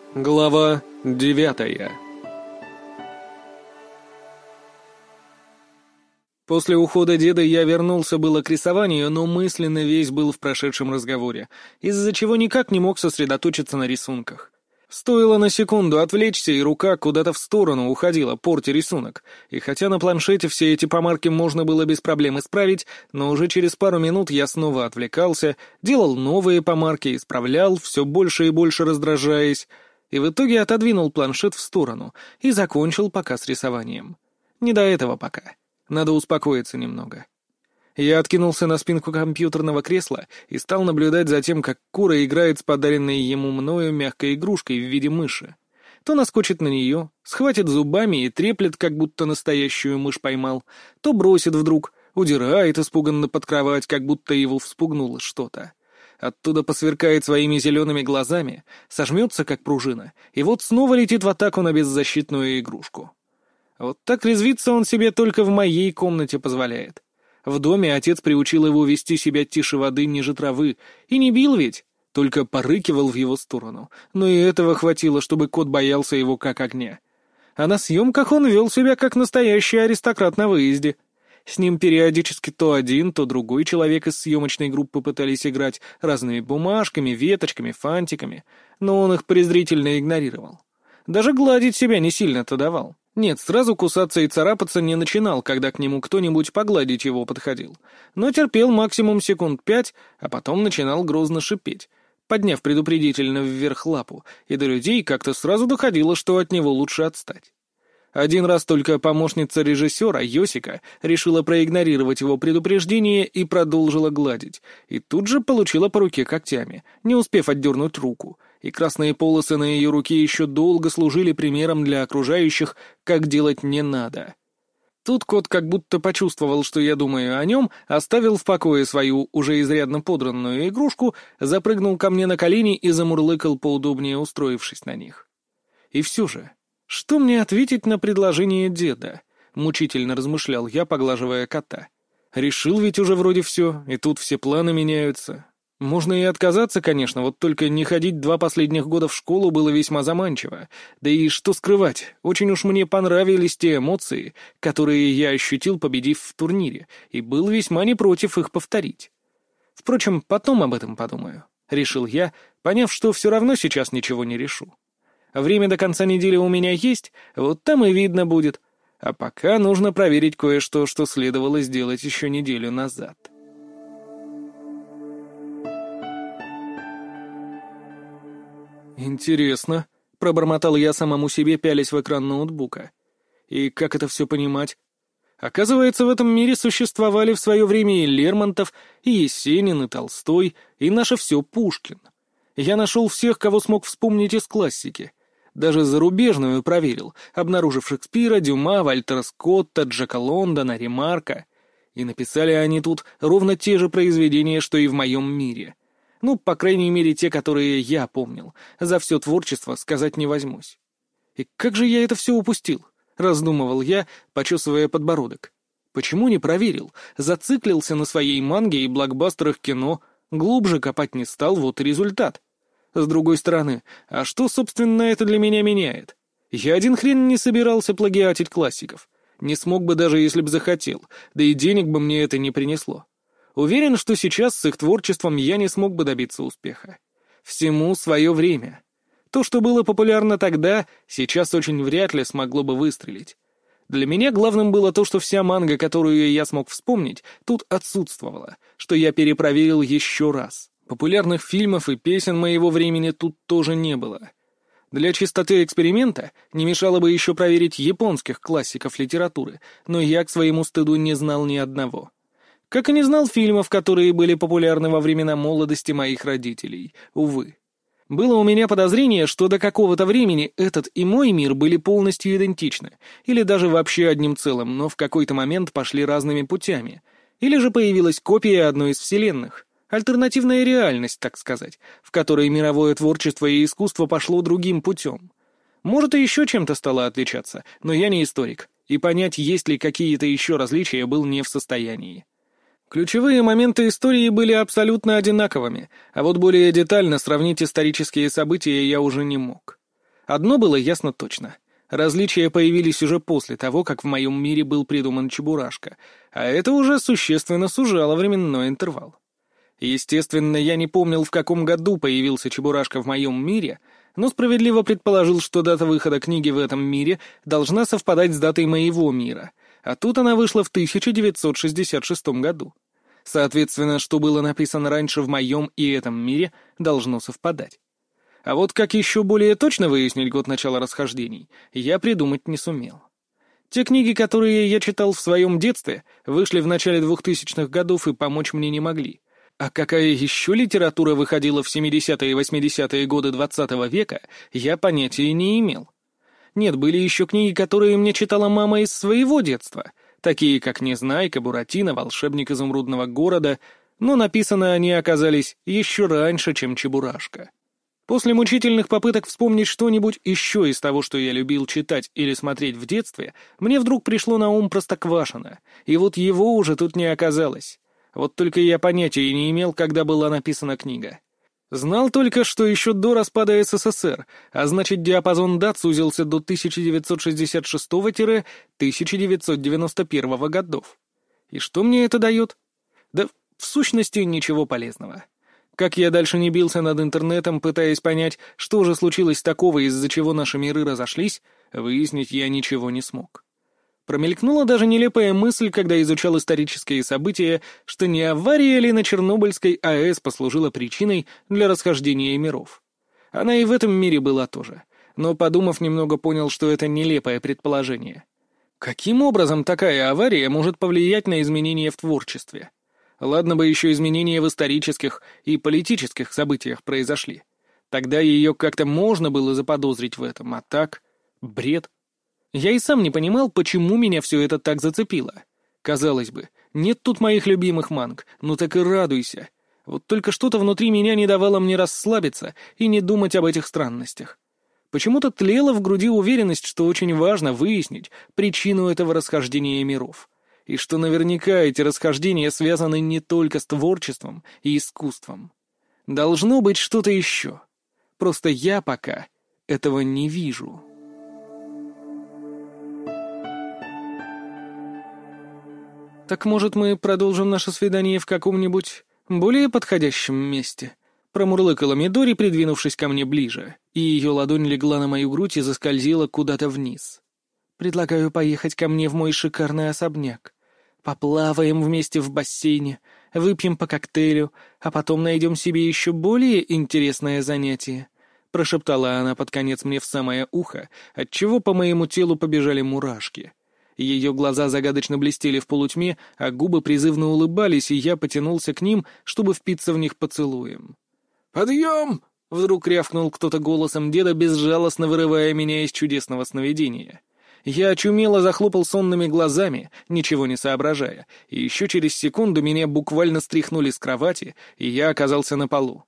Глава 9. После ухода деда я вернулся было к рисованию, но мысленно весь был в прошедшем разговоре, из-за чего никак не мог сосредоточиться на рисунках. Стоило на секунду отвлечься, и рука куда-то в сторону уходила, портя рисунок. И хотя на планшете все эти помарки можно было без проблем исправить, но уже через пару минут я снова отвлекался, делал новые помарки, исправлял, все больше и больше раздражаясь, и в итоге отодвинул планшет в сторону и закончил пока с рисованием. Не до этого пока. Надо успокоиться немного. Я откинулся на спинку компьютерного кресла и стал наблюдать за тем, как Кура играет с подаренной ему мною мягкой игрушкой в виде мыши. То наскочит на нее, схватит зубами и треплет, как будто настоящую мышь поймал, то бросит вдруг, удирает испуганно под кровать, как будто его вспугнуло что-то. Оттуда посверкает своими зелеными глазами, сожмется, как пружина, и вот снова летит в атаку на беззащитную игрушку. Вот так резвиться он себе только в моей комнате позволяет. В доме отец приучил его вести себя тише воды, ниже травы, и не бил ведь, только порыкивал в его сторону, но и этого хватило, чтобы кот боялся его как огня. А на съемках он вел себя как настоящий аристократ на выезде. С ним периодически то один, то другой человек из съемочной группы пытались играть разными бумажками, веточками, фантиками, но он их презрительно игнорировал. Даже гладить себя не сильно-то давал. Нет, сразу кусаться и царапаться не начинал, когда к нему кто-нибудь погладить его подходил. Но терпел максимум секунд 5, а потом начинал грозно шипеть, подняв предупредительно вверх лапу, и до людей как-то сразу доходило, что от него лучше отстать. Один раз только помощница режиссера, Йосика, решила проигнорировать его предупреждение и продолжила гладить, и тут же получила по руке когтями, не успев отдернуть руку, и красные полосы на ее руке еще долго служили примером для окружающих, как делать не надо. Тут кот как будто почувствовал, что я думаю о нем, оставил в покое свою уже изрядно подранную игрушку, запрыгнул ко мне на колени и замурлыкал, поудобнее устроившись на них. И все же, что мне ответить на предложение деда? Мучительно размышлял я, поглаживая кота. Решил ведь уже вроде все, и тут все планы меняются. Можно и отказаться, конечно, вот только не ходить 2 последних года в школу было весьма заманчиво. Да и что скрывать, очень уж мне понравились те эмоции, которые я ощутил, победив в турнире, и был весьма не против их повторить. Впрочем, потом об этом подумаю, решил я, поняв, что все равно сейчас ничего не решу. Время до конца недели у меня есть, вот там и видно будет. А пока нужно проверить кое-что, что следовало сделать еще неделю назад. «Интересно», — пробормотал я самому себе, пялясь в экран ноутбука. «И как это все понимать? Оказывается, в этом мире существовали в свое время и Лермонтов, и Есенин, и Толстой, и наше все Пушкин. Я нашел всех, кого смог вспомнить из классики. Даже зарубежную проверил, обнаружив Шекспира, Дюма, Вальтера Скотта, Джека Лондона, Ремарка. И написали они тут ровно те же произведения, что и в моем мире. Ну, по крайней мере, те, которые я помнил. За все творчество сказать не возьмусь. И как же я это все упустил? Раздумывал я, почесывая подбородок. Почему не проверил? Зациклился на своей манге и блокбастерах кино, глубже копать не стал, вот и результат. С другой стороны, а что, собственно, это для меня меняет? Я один хрен не собирался плагиатить классиков. Не смог бы даже, если б захотел, да и денег бы мне это не принесло. Уверен, что сейчас с их творчеством я не смог бы добиться успеха. Всему свое время. То, что было популярно тогда, сейчас очень вряд ли смогло бы выстрелить. Для меня главным было то, что вся манга, которую я смог вспомнить, тут отсутствовала, что я перепроверил еще раз. Популярных фильмов и песен моего времени тут тоже не было. Для чистоты эксперимента не мешало бы еще проверить японских классиков литературы, но я к своему стыду не знал ни одного. Как и не знал фильмов, которые были популярны во времена молодости моих родителей, увы. Было у меня подозрение, что до какого-то времени этот и мой мир были полностью идентичны, или даже вообще одним целым, но в какой-то момент пошли разными путями. Или же появилась копия одной из вселенных, альтернативная реальность, так сказать, в которой мировое творчество и искусство пошло другим путем. Может, и еще чем-то стало отличаться, но я не историк, и понять, есть ли какие-то еще различия, был не в состоянии. Ключевые моменты истории были абсолютно одинаковыми, а вот более детально сравнить исторические события я уже не мог. Одно было ясно точно. Различия появились уже после того, как в моем мире был придуман Чебурашка, а это уже существенно сужало временной интервал. Естественно, я не помнил, в каком году появился Чебурашка в моем мире, но справедливо предположил, что дата выхода книги в этом мире должна совпадать с датой моего мира, а тут она вышла в 1966 году. Соответственно, что было написано раньше в моем и этом мире, должно совпадать. А вот как еще более точно выяснить год начала расхождений, я придумать не сумел. Те книги, которые я читал в своем детстве, вышли в начале 2000-х годов и помочь мне не могли. А какая еще литература выходила в 70-е и 80-е годы 20 века, я понятия не имел. Нет, были еще книги, которые мне читала мама из своего детства, такие как «Незнайка», «Буратино», «Волшебник изумрудного города», но написаны они оказались еще раньше, чем «Чебурашка». После мучительных попыток вспомнить что-нибудь еще из того, что я любил читать или смотреть в детстве, мне вдруг пришло на ум Простоквашино, и вот его уже тут не оказалось. Вот только я понятия не имел, когда была написана книга. Знал только, что еще до распада СССР, а значит диапазон дат сузился до 1966-1991 годов. И что мне это дает? Да, в сущности, ничего полезного. Как я дальше не бился над интернетом, пытаясь понять, что же случилось такого, из-за чего наши миры разошлись, выяснить я ничего не смог. Промелькнула даже нелепая мысль, когда изучал исторические события, что не авария ли на Чернобыльской АЭС послужила причиной для расхождения миров. Она и в этом мире была тоже, но, подумав, немного понял, что это нелепое предположение. Каким образом такая авария может повлиять на изменения в творчестве? Ладно бы еще изменения в исторических и политических событиях произошли. Тогда ее как-то можно было заподозрить в этом, а так — бред. Я и сам не понимал, почему меня все это так зацепило. Казалось бы, нет тут моих любимых манг, ну так и радуйся. Вот только что-то внутри меня не давало мне расслабиться и не думать об этих странностях. Почему-то тлела в груди уверенность, что очень важно выяснить причину этого расхождения миров. И что наверняка эти расхождения связаны не только с творчеством и искусством. Должно быть что-то еще. Просто я пока этого не вижу. «Так, может, мы продолжим наше свидание в каком-нибудь более подходящем месте?» Промурлыкала Мидори, придвинувшись ко мне ближе, и ее ладонь легла на мою грудь и заскользила куда-то вниз. «Предлагаю поехать ко мне в мой шикарный особняк. Поплаваем вместе в бассейне, выпьем по коктейлю, а потом найдем себе еще более интересное занятие», — прошептала она под конец мне в самое ухо, отчего по моему телу побежали мурашки. Ее глаза загадочно блестели в полутьме, а губы призывно улыбались, и я потянулся к ним, чтобы впиться в них поцелуем. «Подъем!» — вдруг рявкнул кто-то голосом деда, безжалостно вырывая меня из чудесного сновидения. Я очумело захлопал сонными глазами, ничего не соображая, и еще через секунду меня буквально стряхнули с кровати, и я оказался на полу.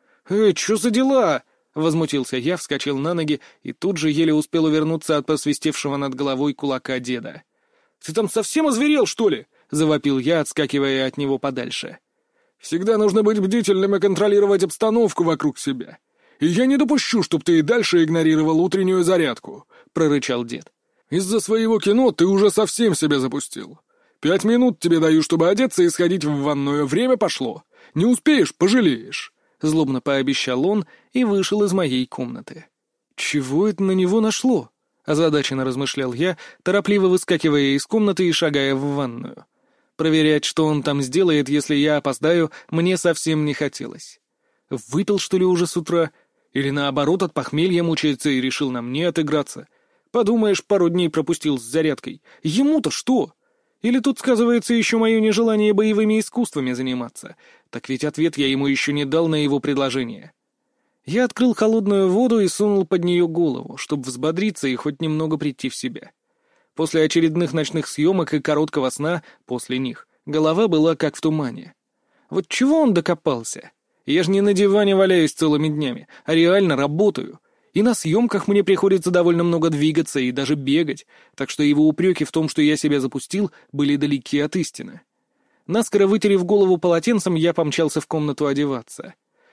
Чё за дела?» — возмутился я, вскочил на ноги и тут же еле успел увернуться от просвистевшего над головой кулака деда. «Ты там совсем озверел, что ли?» — завопил я, отскакивая от него подальше. «Всегда нужно быть бдительным и контролировать обстановку вокруг себя. И я не допущу, чтоб ты и дальше игнорировал утреннюю зарядку», — прорычал дед. «Из-за своего кино ты уже совсем себя запустил. 5 минут тебе даю, чтобы одеться и сходить в ванную. Время пошло. Не успеешь — пожалеешь». Злобно пообещал он и вышел из моей комнаты. «Чего это на него нашло?» — озадаченно размышлял я, торопливо выскакивая из комнаты и шагая в ванную. Проверять, что он там сделает, если я опоздаю, мне совсем не хотелось. Выпил, что ли, уже с утра? Или наоборот, от похмелья мучается и решил на мне отыграться? Подумаешь, пару дней пропустил с зарядкой. Ему-то что? Или тут сказывается еще мое нежелание боевыми искусствами заниматься? Так ведь ответ я ему еще не дал на его предложение. Я открыл холодную воду и сунул под нее голову, чтобы взбодриться и хоть немного прийти в себя. После очередных ночных съемок и короткого сна, после них, голова была как в тумане. Вот чего он докопался? Я же не на диване валяюсь целыми днями, а реально работаю. И на съемках мне приходится довольно много двигаться и даже бегать, так что его упреки в том, что я себя запустил, были далеки от истины. Наскоро вытерев голову полотенцем, я помчался в комнату одеваться.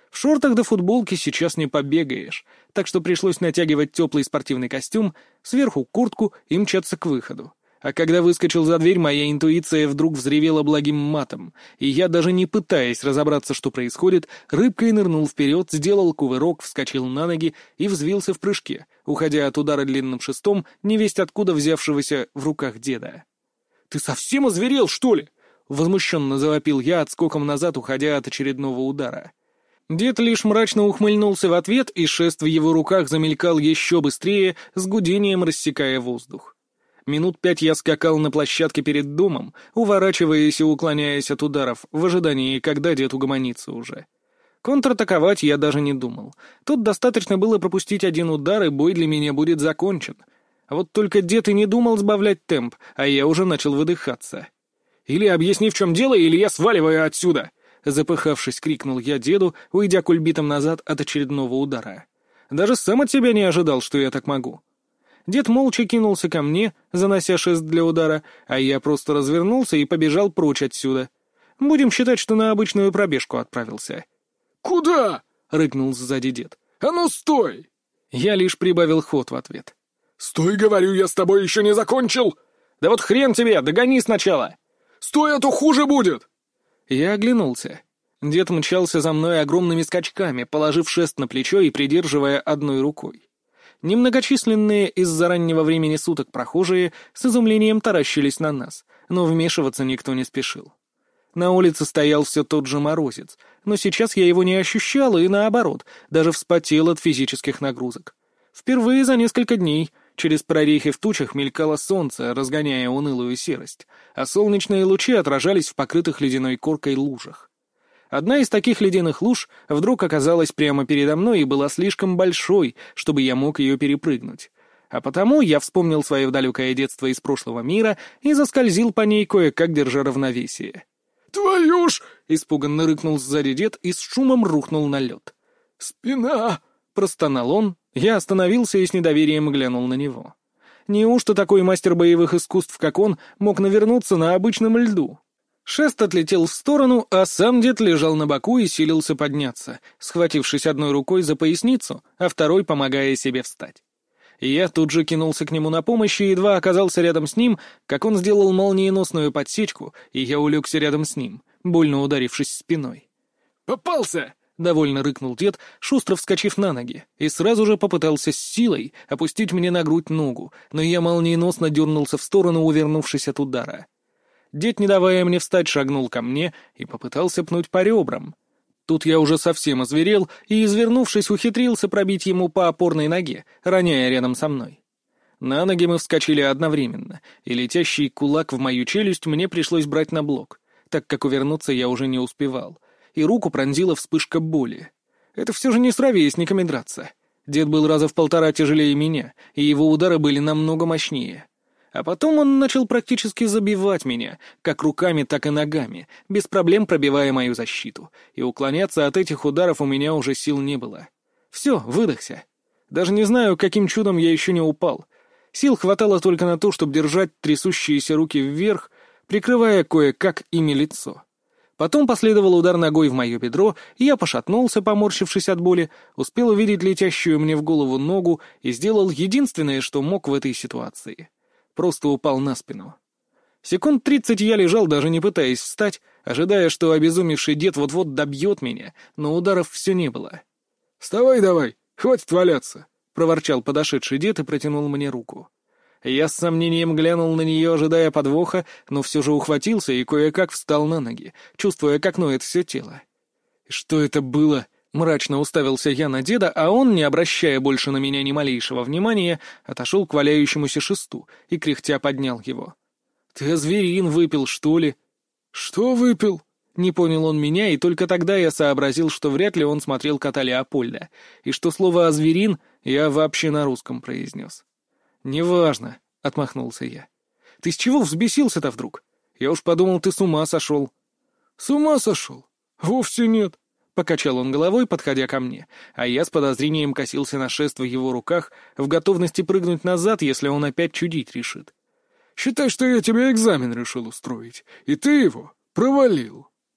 В шортах до футболки сейчас не побегаешь, так что пришлось натягивать теплый спортивный костюм, сверху куртку и мчаться к выходу. А когда выскочил за дверь, моя интуиция вдруг взревела благим матом, и я, даже не пытаясь разобраться, что происходит, рыбкой нырнул вперед, сделал кувырок, вскочил на ноги и взвился в прыжке, уходя от удара длинным шестом, невесть откуда взявшегося в руках деда. «Ты совсем озверел, что ли?» — возмущенно завопил я, отскоком назад, уходя от очередного удара. Дед лишь мрачно ухмыльнулся в ответ, и шест в его руках замелькал еще быстрее, с гудением рассекая воздух. Минут 5 я скакал на площадке перед домом, уворачиваясь и уклоняясь от ударов, в ожидании, когда дед угомонится уже. Контратаковать я даже не думал. Тут достаточно было пропустить один удар, и бой для меня будет закончен. А вот только дед и не думал сбавлять темп, а я уже начал выдыхаться. «Или объясни, в чем дело, или я сваливаю отсюда!» Запыхавшись, крикнул я деду, уйдя кульбитом назад от очередного удара. Даже сам от себя не ожидал, что я так могу. Дед молча кинулся ко мне, занося шест для удара, а я просто развернулся и побежал прочь отсюда. Будем считать, что на обычную пробежку отправился. «Куда?» — рыкнул сзади дед. «А ну, стой!» Я лишь прибавил ход в ответ. «Стой, говорю, я с тобой еще не закончил!» «Да вот хрен тебе, догони сначала!» «Стой, а то хуже будет!» Я оглянулся. Дед мчался за мной огромными скачками, положив шест на плечо и придерживая одной рукой. Немногочисленные из-за раннего времени суток прохожие с изумлением таращились на нас, но вмешиваться никто не спешил. На улице стоял все тот же морозец, но сейчас я его не ощущал и, наоборот, даже вспотел от физических нагрузок. Впервые за несколько дней через прорехи в тучах мелькало солнце, разгоняя унылую серость, а солнечные лучи отражались в покрытых ледяной коркой лужах. Одна из таких ледяных луж вдруг оказалась прямо передо мной и была слишком большой, чтобы я мог ее перепрыгнуть. А потому я вспомнил свое далекое детство из прошлого мира и заскользил по ней, кое-как держа равновесие. «Твою ж!» — испуганно рыкнул сзади дед и с шумом рухнул на лед. «Спина!» — простонал он. Я остановился и с недоверием глянул на него. Неужто такой мастер боевых искусств, как он, мог навернуться на обычном льду? Шест отлетел в сторону, а сам дед лежал на боку и силился подняться, схватившись одной рукой за поясницу, а второй помогая себе встать. Я тут же кинулся к нему на помощь и едва оказался рядом с ним, как он сделал молниеносную подсечку, и я улегся рядом с ним, больно ударившись спиной. «Попался!» — довольно рыкнул дед, шустро вскочив на ноги, и сразу же попытался с силой опустить мне на грудь ногу, но я молниеносно дернулся в сторону, увернувшись от удара. Дед, не давая мне встать, шагнул ко мне и попытался пнуть по ребрам. Тут я уже совсем озверел и, извернувшись, ухитрился пробить ему по опорной ноге, роняя рядом со мной. На ноги мы вскочили одновременно, и летящий кулак в мою челюсть мне пришлось брать на блок, так как увернуться я уже не успевал, и руку пронзила вспышка боли. Это все же не с ровесниками драться. Дед был раза в 1,5 тяжелее меня, и его удары были намного мощнее. А потом он начал практически забивать меня, как руками, так и ногами, без проблем пробивая мою защиту, и уклоняться от этих ударов у меня уже сил не было. Все, выдохся. Даже не знаю, каким чудом я еще не упал. Сил хватало только на то, чтобы держать трясущиеся руки вверх, прикрывая кое-как ими лицо. Потом последовал удар ногой в мое бедро, и я пошатнулся, поморщившись от боли, успел увидеть летящую мне в голову ногу и сделал единственное, что мог в этой ситуации. Просто упал на спину. Секунд 30 я лежал, даже не пытаясь встать, ожидая, что обезумевший дед вот-вот добьет меня, но ударов все не было. «Вставай давай, хватит валяться!» — проворчал подошедший дед и протянул мне руку. Я с сомнением глянул на нее, ожидая подвоха, но все же ухватился и кое-как встал на ноги, чувствуя, как ноет все тело. «Что это было?» — мрачно уставился я на деда, а он, не обращая больше на меня ни малейшего внимания, отошел к валяющемуся шесту и кряхтя поднял его. «Ты зверин выпил, что ли?» «Что выпил?» Не понял он меня, и только тогда я сообразил, что вряд ли он смотрел кота Леопольда, и что слово «озверин» я вообще на русском произнес. «Неважно», — отмахнулся я. «Ты с чего взбесился-то вдруг? Я уж подумал, ты с ума сошел». «С ума сошел? Вовсе нет». Покачал он головой, подходя ко мне, а я с подозрением косился на шест в его руках, в готовности прыгнуть назад, если он опять чудить решит. «Считай, что я тебе экзамен решил устроить, и ты его провалил».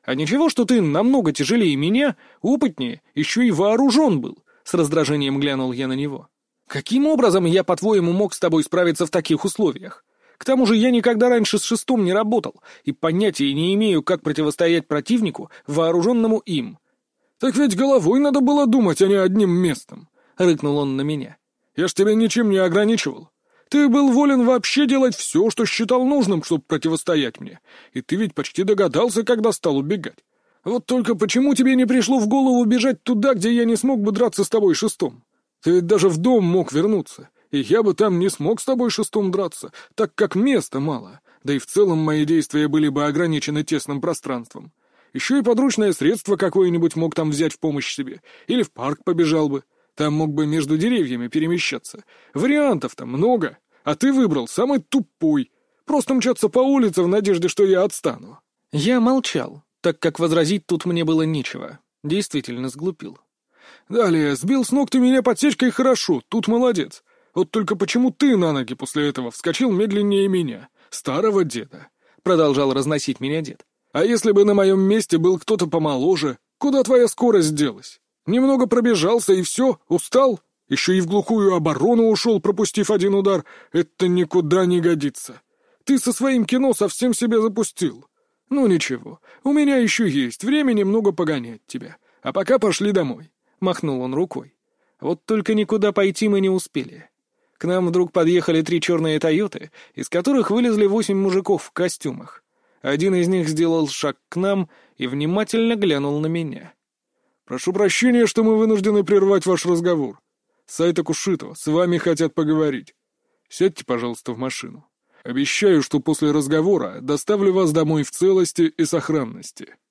А ничего, что ты намного тяжелее меня, опытнее, еще и вооружен был. С раздражением глянул я на него. Каким образом я, по-твоему, мог с тобой справиться в таких условиях? К тому же я никогда раньше с шестом не работал и понятия не имею, как противостоять противнику, вооруженному им. «Так ведь головой надо было думать, а не одним местом», — рыкнул он на меня. «Я ж тебя ничем не ограничивал. Ты был волен вообще делать все, что считал нужным, чтобы противостоять мне. И ты ведь почти догадался, когда стал убегать. Вот только почему тебе не пришло в голову бежать туда, где я не смог бы драться с тобой шестом? Ты ведь даже в дом мог вернуться, и я бы там не смог с тобой шестом драться, так как места мало, да и в целом мои действия были бы ограничены тесным пространством. Еще и подручное средство какое-нибудь мог там взять в помощь себе, или в парк побежал бы. Там мог бы между деревьями перемещаться. Вариантов-то много, а ты выбрал самый тупой. Просто мчаться по улице в надежде, что я отстану». Я молчал, так как возразить тут мне было нечего. Действительно сглупил. «Далее, сбил с ног ты меня подсечкой хорошо, тут молодец. Вот только почему ты на ноги после этого вскочил медленнее меня, старого деда?» Продолжал разносить меня дед. «А если бы на моем месте был кто-то помоложе, куда твоя скорость делась? Немного пробежался и все, устал? Еще и в глухую оборону ушел, пропустив один удар. Это никуда не годится. Ты со своим кино совсем себя запустил. Ну ничего, у меня еще есть время немного погонять тебя. А пока пошли домой». Махнул он рукой. Вот только никуда пойти мы не успели. К нам вдруг подъехали 3 черные «Тойоты», из которых вылезли 8 мужиков в костюмах. Один из них сделал шаг к нам и внимательно глянул на меня. «Прошу прощения, что мы вынуждены прервать ваш разговор. Сайта Кушитова, с вами хотят поговорить. Сядьте, пожалуйста, в машину. Обещаю, что после разговора доставлю вас домой в целости и сохранности».